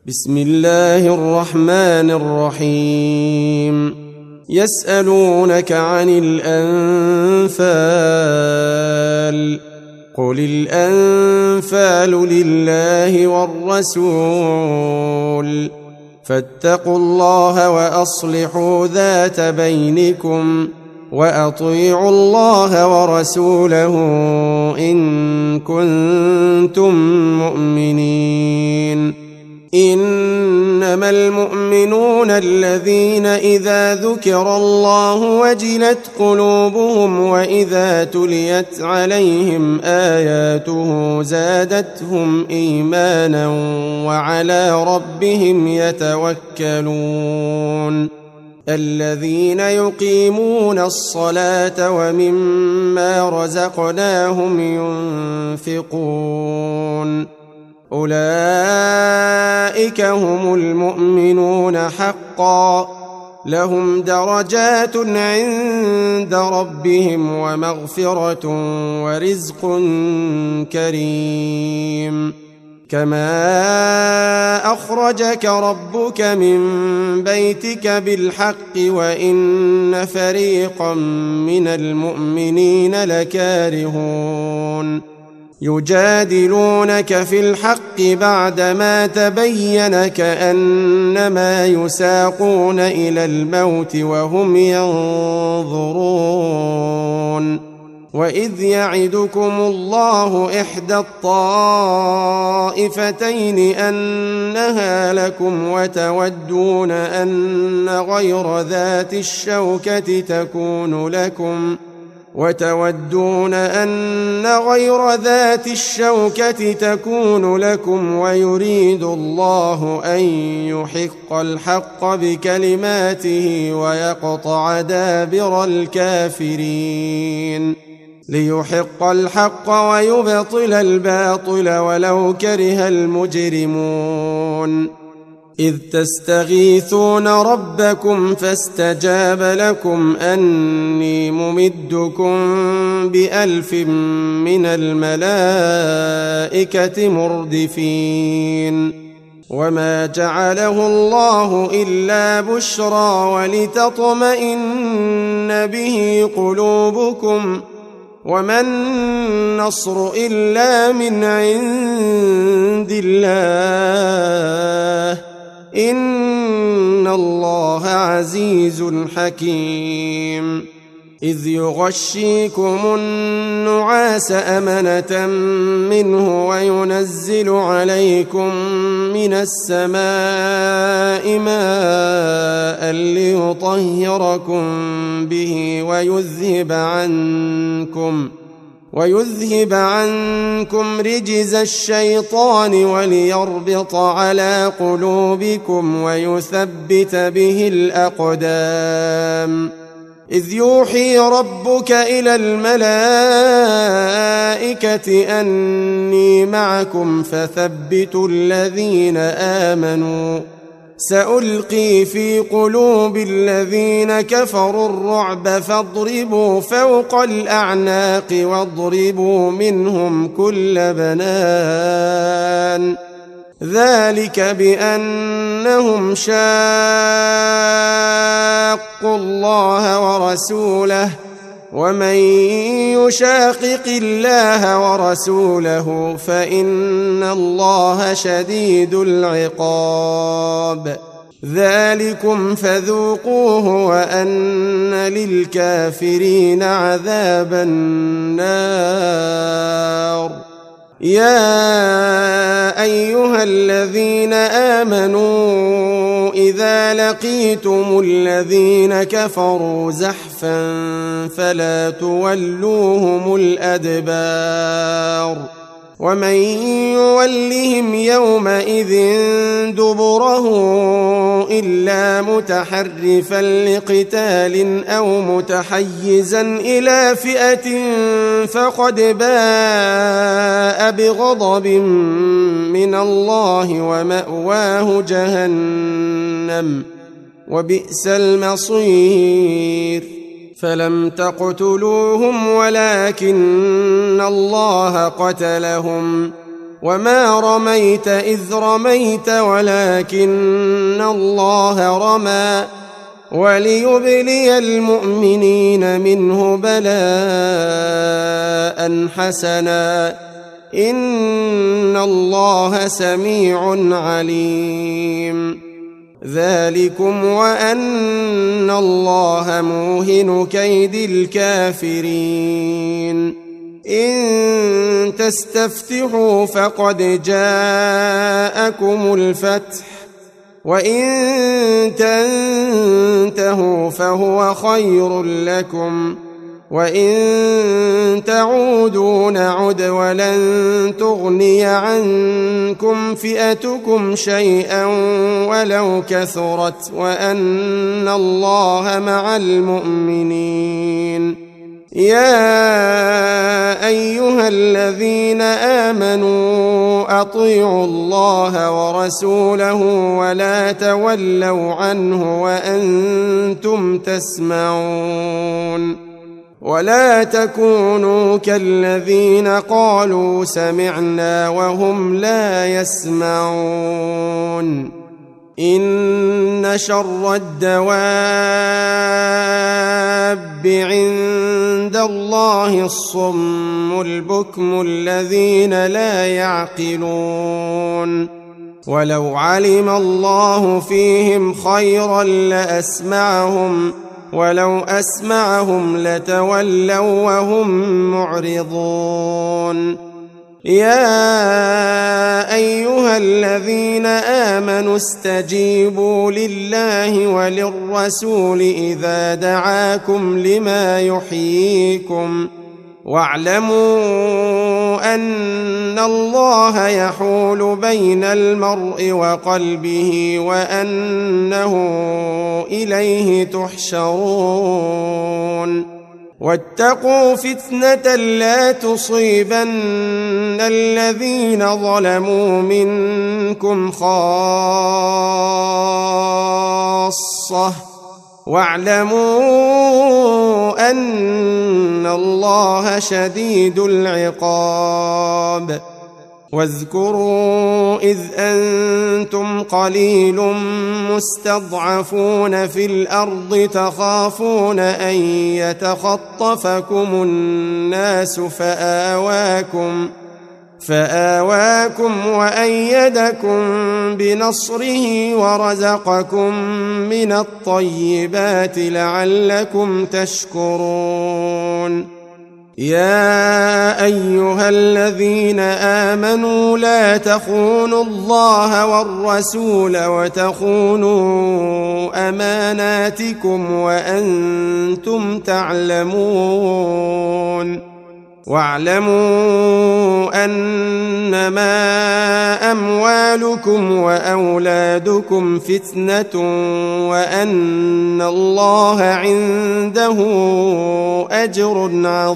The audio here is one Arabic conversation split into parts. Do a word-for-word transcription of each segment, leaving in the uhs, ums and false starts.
بسم الله الرحمن الرحيم يسألونك عن الأنفال قل الأنفال لله والرسول فاتقوا الله وأصلحوا ذات بينكم وأطيعوا الله ورسوله إن كنتم مؤمنين إنما المؤمنون الذين إذا ذكر الله وجلت قلوبهم وإذا تليت عليهم آياته زادتهم إيمانا وعلى ربهم يتوكلون الذين يقيمون الصلاة ومما رزقناهم ينفقون أولئك هم المؤمنون حقا لهم درجات عند ربهم ومغفرة ورزق كريم كما أخرجك ربك من بيتك بالحق وإن فريقا من المؤمنين لكارهون يجادلونك في الحق بعدما تبين كأنما يساقون إلى الموت وهم ينظرون وإذ يعدكم الله إحدى الطائفتين أنها لكم وتودون أن غير ذات الشوكة تكون لكم وتودون أن غير ذات الشوكة تكون لكم ويريد الله أن يحق الحق بكلماته ويقطع دابر الكافرين ليحق الحق ويبطل الباطل ولو كره المجرمون إذ تستغيثون ربكم فاستجاب لكم أني ممدكم بألف من الملائكة مردفين وما جعله الله إلا بشرى ولتطمئن به قلوبكم وما النصر إلا من عند الله إن الله عزيز حكيم إذ يغشيكم النعاس أمنة منه وينزل عليكم من السماء ماء ليطهركم به ويذهب عنكم ويذهب عنكم رجز الشيطان وليربط على قلوبكم ويثبت به الأقدام إذ يوحي ربك إلى الملائكة أني معكم فثبتوا الذين آمنوا سألقي في قلوب الذين كفروا الرعب فاضربوا فوق الأعناق واضربوا منهم كل بنان ذلك بأنهم شاقوا الله ورسوله ومن يشاقق الله ورسوله فإن الله شديد العقاب ذلكم فذوقوه وأن للكافرين عذاب النار يا أيها الذين آمنوا إذا لقيتم الذين كفروا زحفا فلا تولوهم الأدبار ومن يولهم يومئذ دبره إلا متحرفا لقتال أو متحيزا إلى فئة فقد باء بغضب من الله ومأواه جهنم وبئس المصير فلم تقتلوهم ولكن الله قتلهم وما رميت إذ رميت ولكن الله رمى وليبلي المؤمنين منه بلاء حسنا إن الله سميع عليم. ذلكم وأن الله موهن كيد الكافرين. إن تستفتحوا فقد جاءكم الفتح وإن تنتهوا فهو خير لكم وإن تعودوا نعد ولن تغني عنكم فئتكم شيئا ولو كثرت وأن الله مع المؤمنين. يا أيها الذين آمنوا أطيعوا الله ورسوله ولا تولوا عنه وأنتم تسمعون ولا تكونوا كالذين قالوا سمعنا وهم لا يسمعون. إن شر الدواب عند الله الصم البكم الذين لا يعقلون. ولو علم الله فيهم خيرا لأسمعهم ولو أسمعهم لتولوا وهم معرضون. يا أيها الذين آمنوا استجيبوا لله وللرسول إذا دعاكم لما يحييكم واعلموا أن الله يحول بين المرء وقلبه وأنه إليه تحشرون. واتقوا فتنة لا تصيبن الذين ظلموا منكم خاصة واعلموا أن الله شديد العقاب. واذكروا إذ أنتم قليل مستضعفون في الأرض تخافون أن يتخطفكم الناس فآواكم فآواكم وأيدكم بنصره ورزقكم من الطيبات لعلكم تشكرون. يا أيها الذين آمنوا لا تخونوا الله والرسول وتخونوا أماناتكم وأنتم تعلمون. واعلموا أنما أموالكم وأولادكم فتنة وأن الله عنده أجر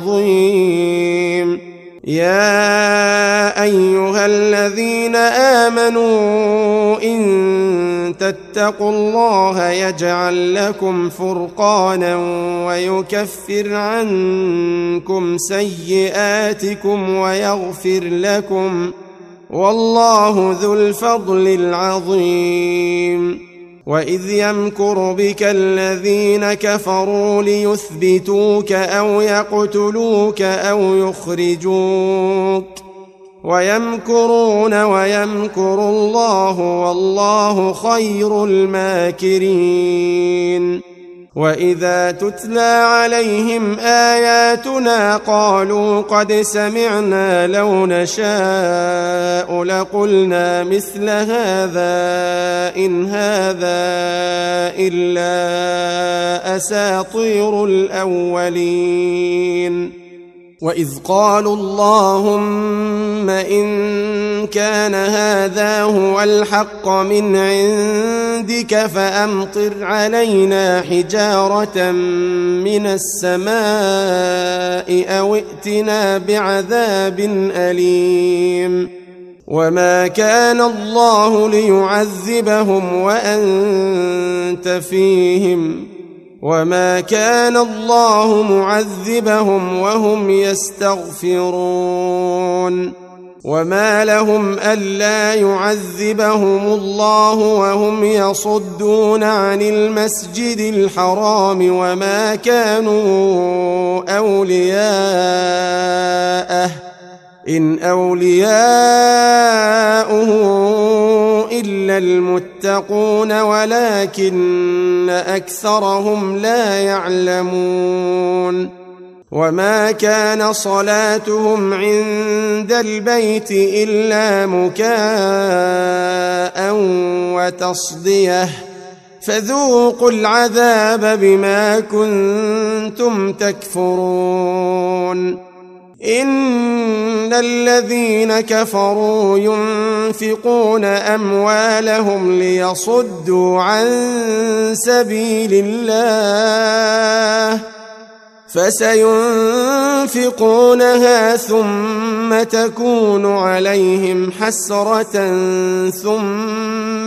عظيم. يا أيها الذين آمنوا إن تتقوا الله يجعل لكم فرقانا ويكفر عنكم سيئاتكم ويغفر لكم والله ذو الفضل العظيم. وإذ يمكر بك الذين كفروا ليثبتوك أو يقتلوك أو يخرجوك ويمكرون ويمكر الله والله خير الماكرين. وإذا تتلى عليهم آياتنا قالوا قد سمعنا لو نشاء لقلنا مثل هذا إن هذا إلا أساطير الأولين. وإذ قالوا اللهم إن كان هذا هو الحق من عندك فأمطر علينا حجارة من السماء أو ائتنا بعذاب أليم. وما كان الله ليعذبهم وأنت فيهم وما كان الله معذبهم وهم يستغفرون. وما لهم ألا يعذبهم الله وهم يصدون عن المسجد الحرام وما كانوا أولياءه إن أولياؤه إلا المتقون ولكن أكثرهم لا يعلمون وما كان صلاتهم عند البيت إلا مكاء وتصدية فذوقوا العذاب بما كنتم تكفرون إن الذين كفروا ينفقون أموالهم ليصدوا عن سبيل الله فسينفقونها ثم تكون عليهم حسرة ثم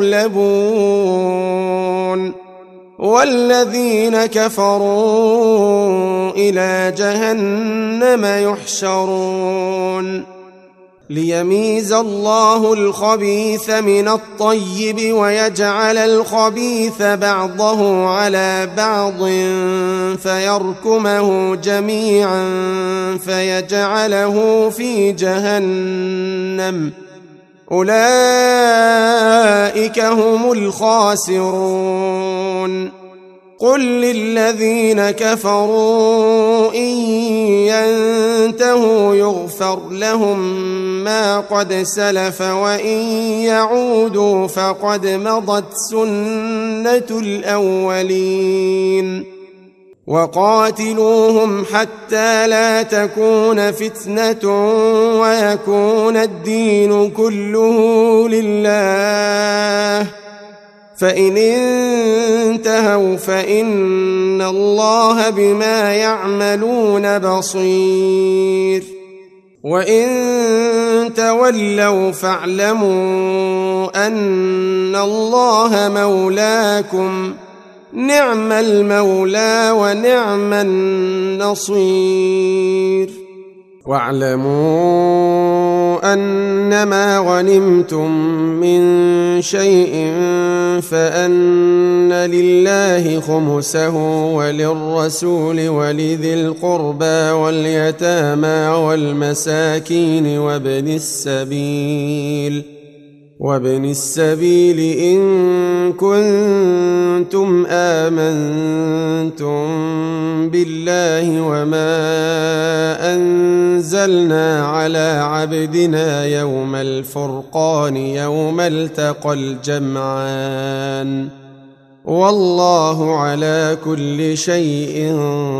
يغلبون والذين كفروا إلى جهنم يحشرون ليميز الله الخبيث من الطيب ويجعل الخبيث بعضه على بعض فيركمه جميعا فيجعله في جهنم أولئك هم الخاسرون قل للذين كفروا إن ينتهوا يغفر لهم ما قد سلف وإن يعودوا فقد مضت سنة الأولين وقاتلوهم حتى لا تكون فتنة ويكون الدين كله لله فإن انتهوا فإن الله بما يعملون بصير وإن تولوا فاعلموا أن الله مولاكم نعم المولى ونعم النصير واعلموا أنما غنمتم من شيء فأن لله خمسه وللرسول ولذي القربى واليتامى والمساكين وابن السبيل وابن السبيل إن كنتم آمنتم بالله وما أنزلنا على عبدنا يوم الفرقان يوم التقى الجمعان والله على كل شيء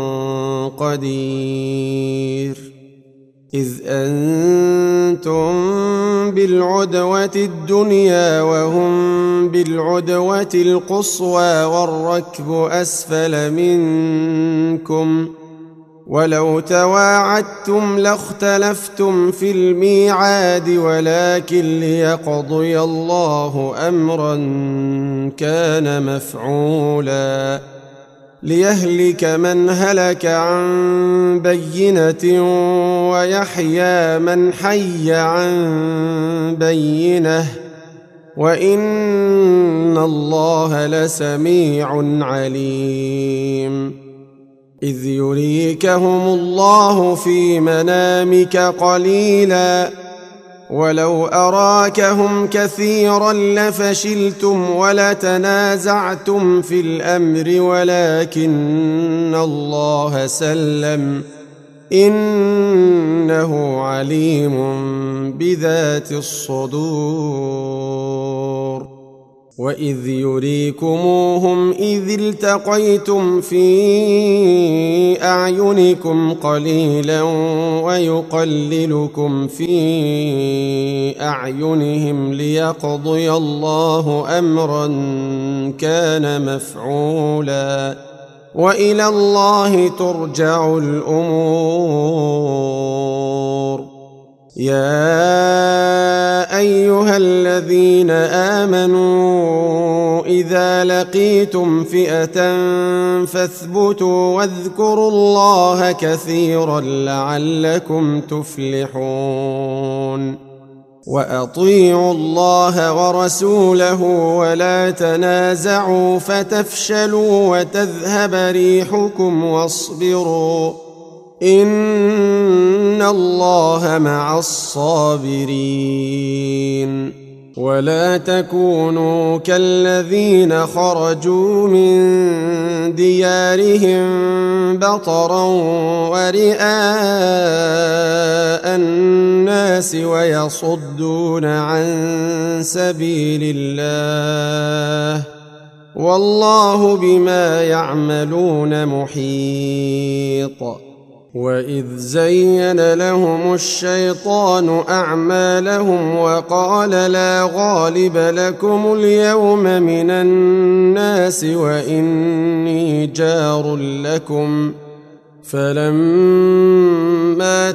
قدير إذ أنتم بالعدوة الدنيا وهم بالعدوة القصوى والركب أسفل منكم ولو تواعدتم لاختلفتم في الميعاد ولكن ليقضي الله أمرا كان مفعولا ليهلك من هلك عن بينة ويحيى من حي عن بينة وإن الله لسميع عليم إذ يريكهم الله في منامك قليلا ولو أراكهم كثيرا لفشلتم ولتنازعتم في الأمر ولكن الله سلم إنه عليم بذات الصدور وإذ يريكموهم إذ التقيتم في أعينكم قليلا ويقللكم في أعينهم ليقضي الله أمرا كان مفعولا وإلى الله ترجع الأمور يا أيها الذين آمنوا إذا لقيتم فئة فاثبتوا واذكروا الله كثيرا لعلكم تفلحون وأطيعوا الله ورسوله ولا تنازعوا فتفشلوا وتذهب ريحكم واصبروا إن الله مع الصابرين ولا تكونوا كالذين خرجوا من ديارهم بطرا ورئاء الناس ويصدون عن سبيل الله والله بما يعملون محيط وإذ زين لهم الشيطان أعمالهم وقال لا غالب لكم اليوم من الناس وإني جار لكم فلما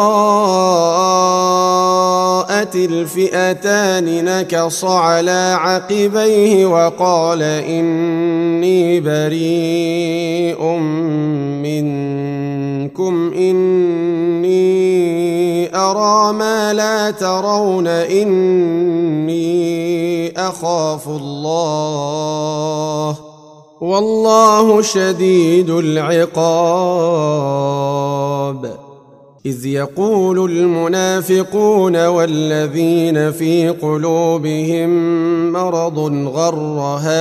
تراءت الفئتان نكص على عقبيه وقال إني بريء منكم إني أرى ما لا ترون إني أخاف الله والله شديد العقاب إذ يقول المنافقون والذين في قلوبهم مرض غر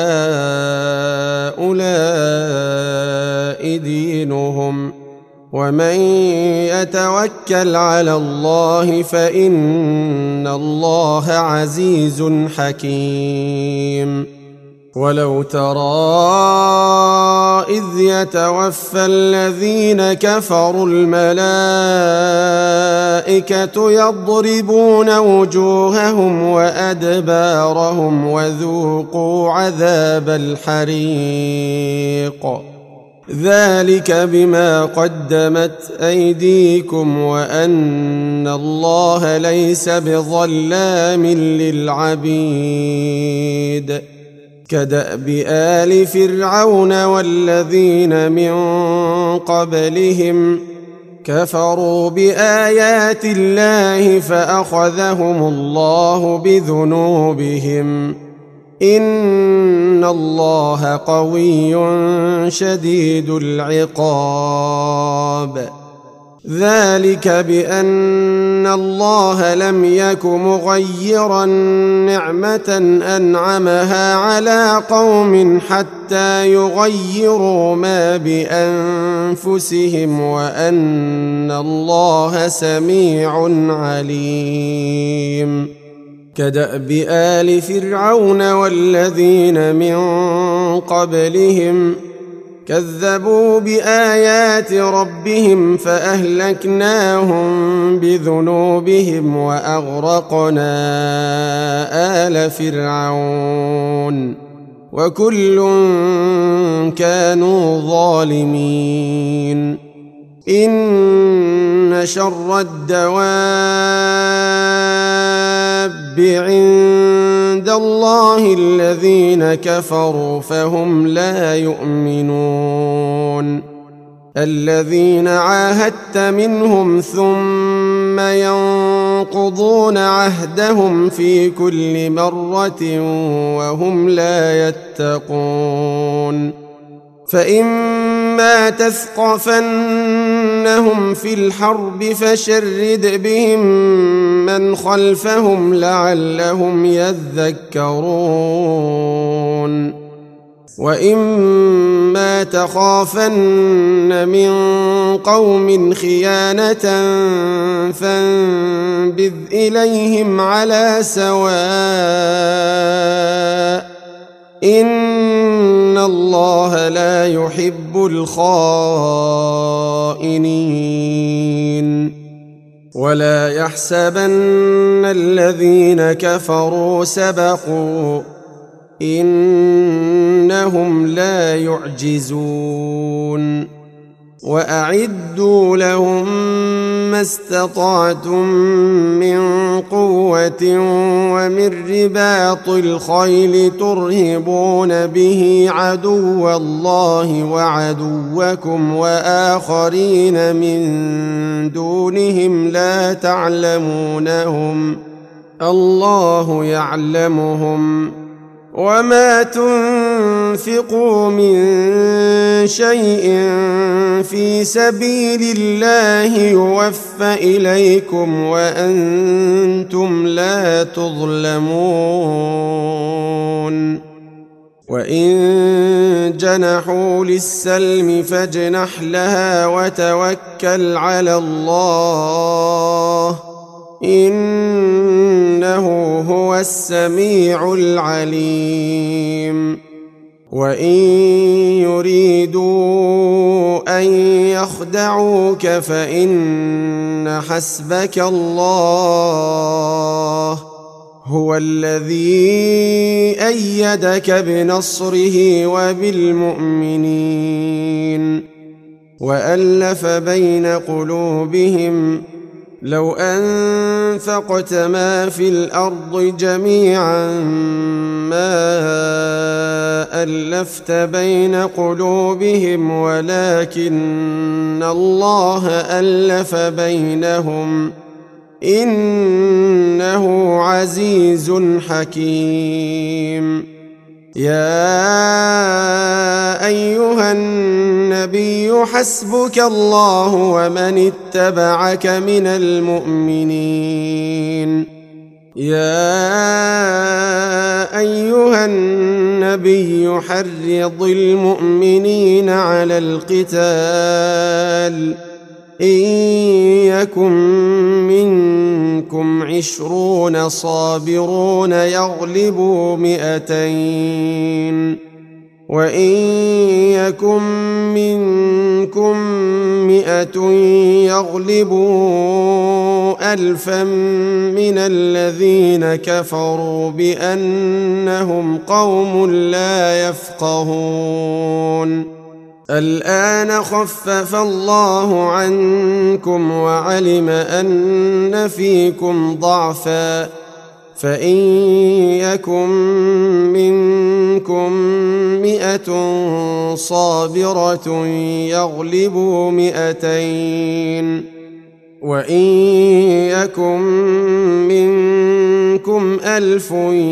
هؤلاء دينهم ومن يتوكل على الله فإن الله عزيز حكيم ولو ترى إذ يتوفى الذين كفروا الملائكة يضربون وجوههم وأدبارهم وذوقوا عذاب الحريق ذلك بما قدمت أيديكم وأن الله ليس بظلام للعبيد كدأب آل فرعون والذين من قبلهم كفروا بآيات الله فأخذهم الله بذنوبهم إن الله قوي شديد العقاب ذلك بأن الله لم يك مغيرا نعمة أنعمها على قوم حتى يغيروا ما بأنفسهم وأن الله سميع عليم كدأب آل فرعون والذين من قبلهم كذبوا بآيات ربهم فأهلكناهم بذنوبهم وأغرقنا آل فرعون وكل كانوا ظالمين إن شر الدواب عند الله الذين كفروا فهم لا يؤمنون الذين عاهدت منهم ثم ينقضون عهدهم في كل مرة وهم لا يتقون فإما تثقفنهم في الحرب فشرد بهم من خلفهم لعلهم يذكرون وإما تخافن من قوم خيانة فانبذ إليهم على سواء إن الله لا يحب الخائنين ولا يحسبن الذين كفروا سبقوا إنهم لا يعجزون وأعدوا لهم ما استطعتم من قوة ومن رباط الخيل ترهبون به عدو الله وعدوكم وآخرين من دونهم لا تعلمونهم الله يعلمهم وما تنفقوا من شيء في سبيل الله يوفى إليكم وأنتم لا تظلمون وإن جنحوا للسلم فاجنح لها وتوكل على الله إنه هو السميع العليم وإن يريدوا أن يخدعوك فإن حسبك الله هو الذي أيدك بنصره وبالمؤمنين وألف بين قلوبهم لو أنفقت ما في الأرض جميعا ما ألفت بين قلوبهم ولكن الله ألف بينهم إنه عزيز حكيم يا أيها النبي حسبك الله ومن اتبعك من المؤمنين يا أيها النبي حرض المؤمنين على القتال إن يكن منكم عشرون صابرون يغلبوا مئتين وإن يكن منكم مئة يغلبوا ألفا من الذين كفروا بأنهم قوم لا يفقهون الآن خفف الله عنكم وعلم أن فيكم ضعفا فإن يكن منكم مئة صابرة يغلبوا مئتين وإن يكن منكم ألف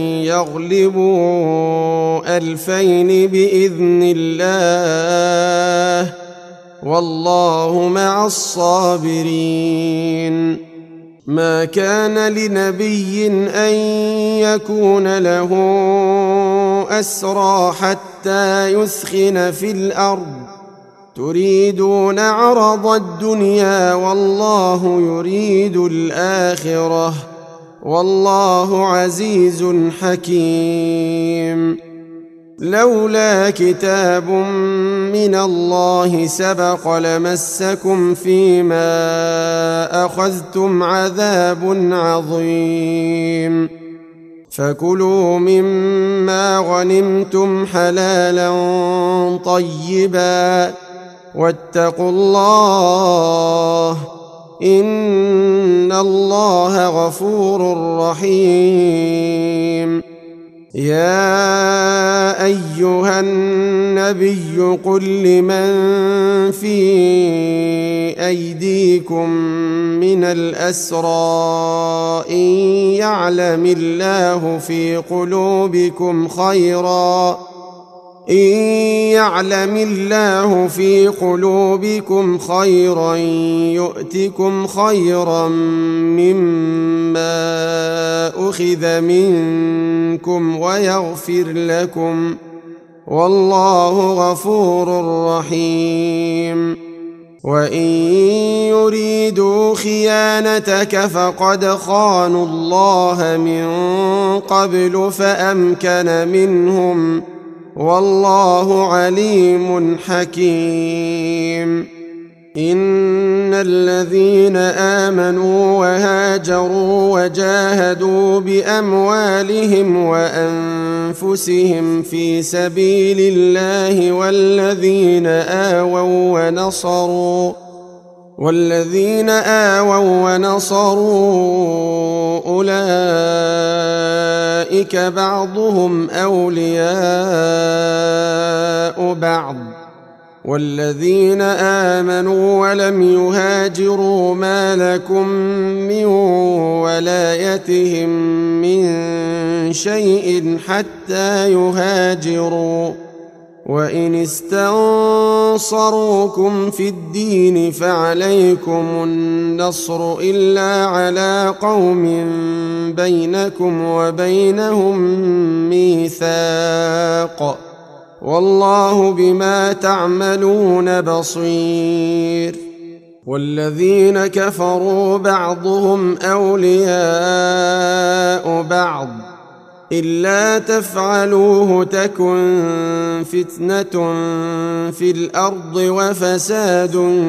يغلبوا ألفين بإذن الله والله مع الصابرين ما كان لنبي أن يكون له أسرى حتى يثخن في الأرض تريدون عرض الدنيا والله يريد الآخرة والله عزيز حكيم لولا كتاب من الله سبق لمسكم فيما أخذتم عذاب عظيم فكلوا مما غنمتم حلالا طيبا واتقوا الله إن الله غفور رحيم يا أيها النبي قل لمن في أيديكم من الأسرى إن يعلم الله في قلوبكم خيرا إن يعلم الله في قلوبكم خيرا يؤتكم خيرا مما أخذ منكم ويغفر لكم والله غفور رحيم وإن يريدوا خيانتك فقد خانوا الله من قبل فأمكن منهم والله عليم حكيم إن الذين آمنوا وهاجروا وجاهدوا بأموالهم وأنفسهم في سبيل الله والذين آووا ونصروا والذين آووا ونصروا أولئك بعضهم أولياء بعض والذين آمنوا ولم يهاجروا ما لكم من ولايتهم من شيء حتى يهاجروا وإن استنصروكم في الدين فعليكم النصر إلا على قوم بينكم وبينهم ميثاق والله بما تعملون بصير والذين كفروا بعضهم أولياء بعض إلا تفعلوه تكن فتنة في الأرض وفساد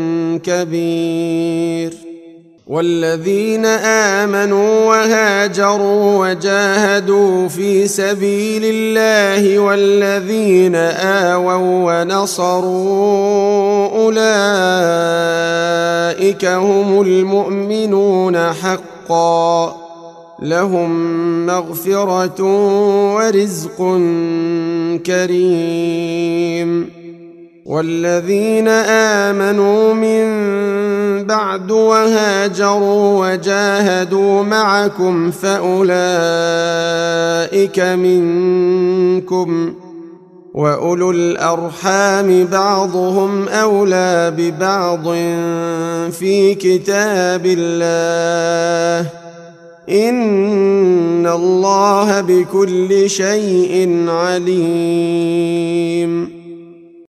كبير والذين آمنوا وهاجروا وجاهدوا في سبيل الله والذين آووا ونصروا أولئك هم المؤمنون حقا لهم مغفرة ورزق كريم والذين آمنوا من بعد وهاجروا وجاهدوا معكم فأولئك منكم وأولو الأرحام بعضهم أولى ببعض في كتاب الله إن الله بكل شيء عليم